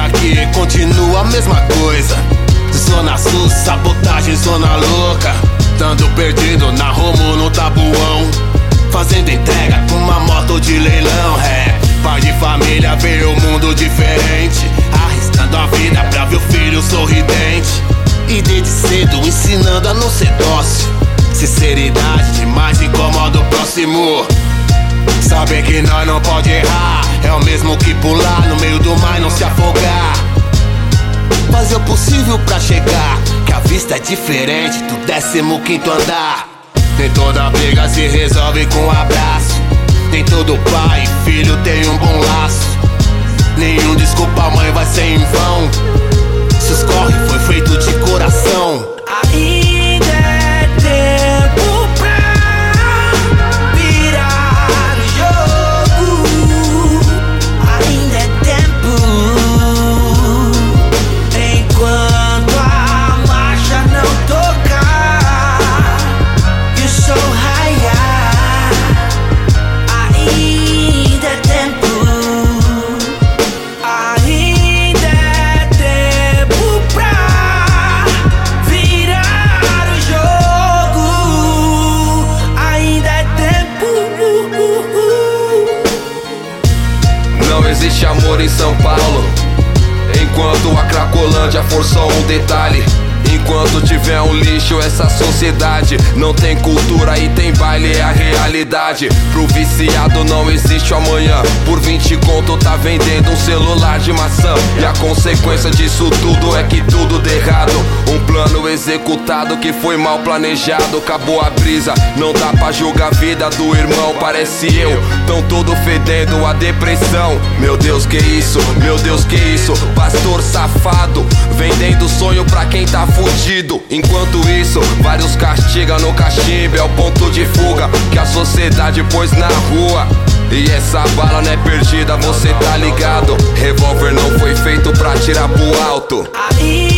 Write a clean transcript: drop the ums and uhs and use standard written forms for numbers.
aqui continua a mesma coisa. Zona Sul, sabotagem, zona louca. Tando perdido na rumo no tabuão. Fazendo entrega com uma moto de leilão. É, pai de família vê o mundo diferente, arriscando a vida pra ver o filho sorridente. E desde cedo ensinando a não ser dócil. Sinceridade demais incomoda o próximo. Saber que nós não pode errar é o mesmo que pular no meio do mar e não se afogar. Fazer o possível pra chegar, que a vista é diferente do 15º andar. Nem toda briga se resolve com um abraço. Nem todo pai e filho tem um bom laço. Nenhum desculpa mãe vai ser em vão. Se os corre foi feito de coração. Ainda é tempo pra virar o jogo. Ainda é tempo, enquanto a marcha não tocar e o sol raiar. Ainda é tempo. Ainda é tempo pra virar o jogo. Ainda é tempo. Não existe amor em São Paulo, enquanto a Cracolândia for só um detalhe. Enquanto tiver um lixo, essa sociedade não tem cultura e tem baile, é a realidade. Pro viciado não existe o amanhã. Por 20 conto tá vendendo um celular de maçã. E a consequência disso tudo é que tudo deu errado. Um plano executado que foi mal planejado. Acabou a brisa, não dá pra julgar a vida do irmão. Parece eu, tão todo fedendo a depressão. Meu Deus, que isso? Meu Deus, que isso? Pastor safado, vendendo sonho pra quem tá fudido. Enquanto isso, vários castigam no cachimbo. É o ponto de fuga que a sociedade pôs na rua. E essa bala não é perdida, você tá ligado. Revólver não foi feito pra tirar pro alto. Aí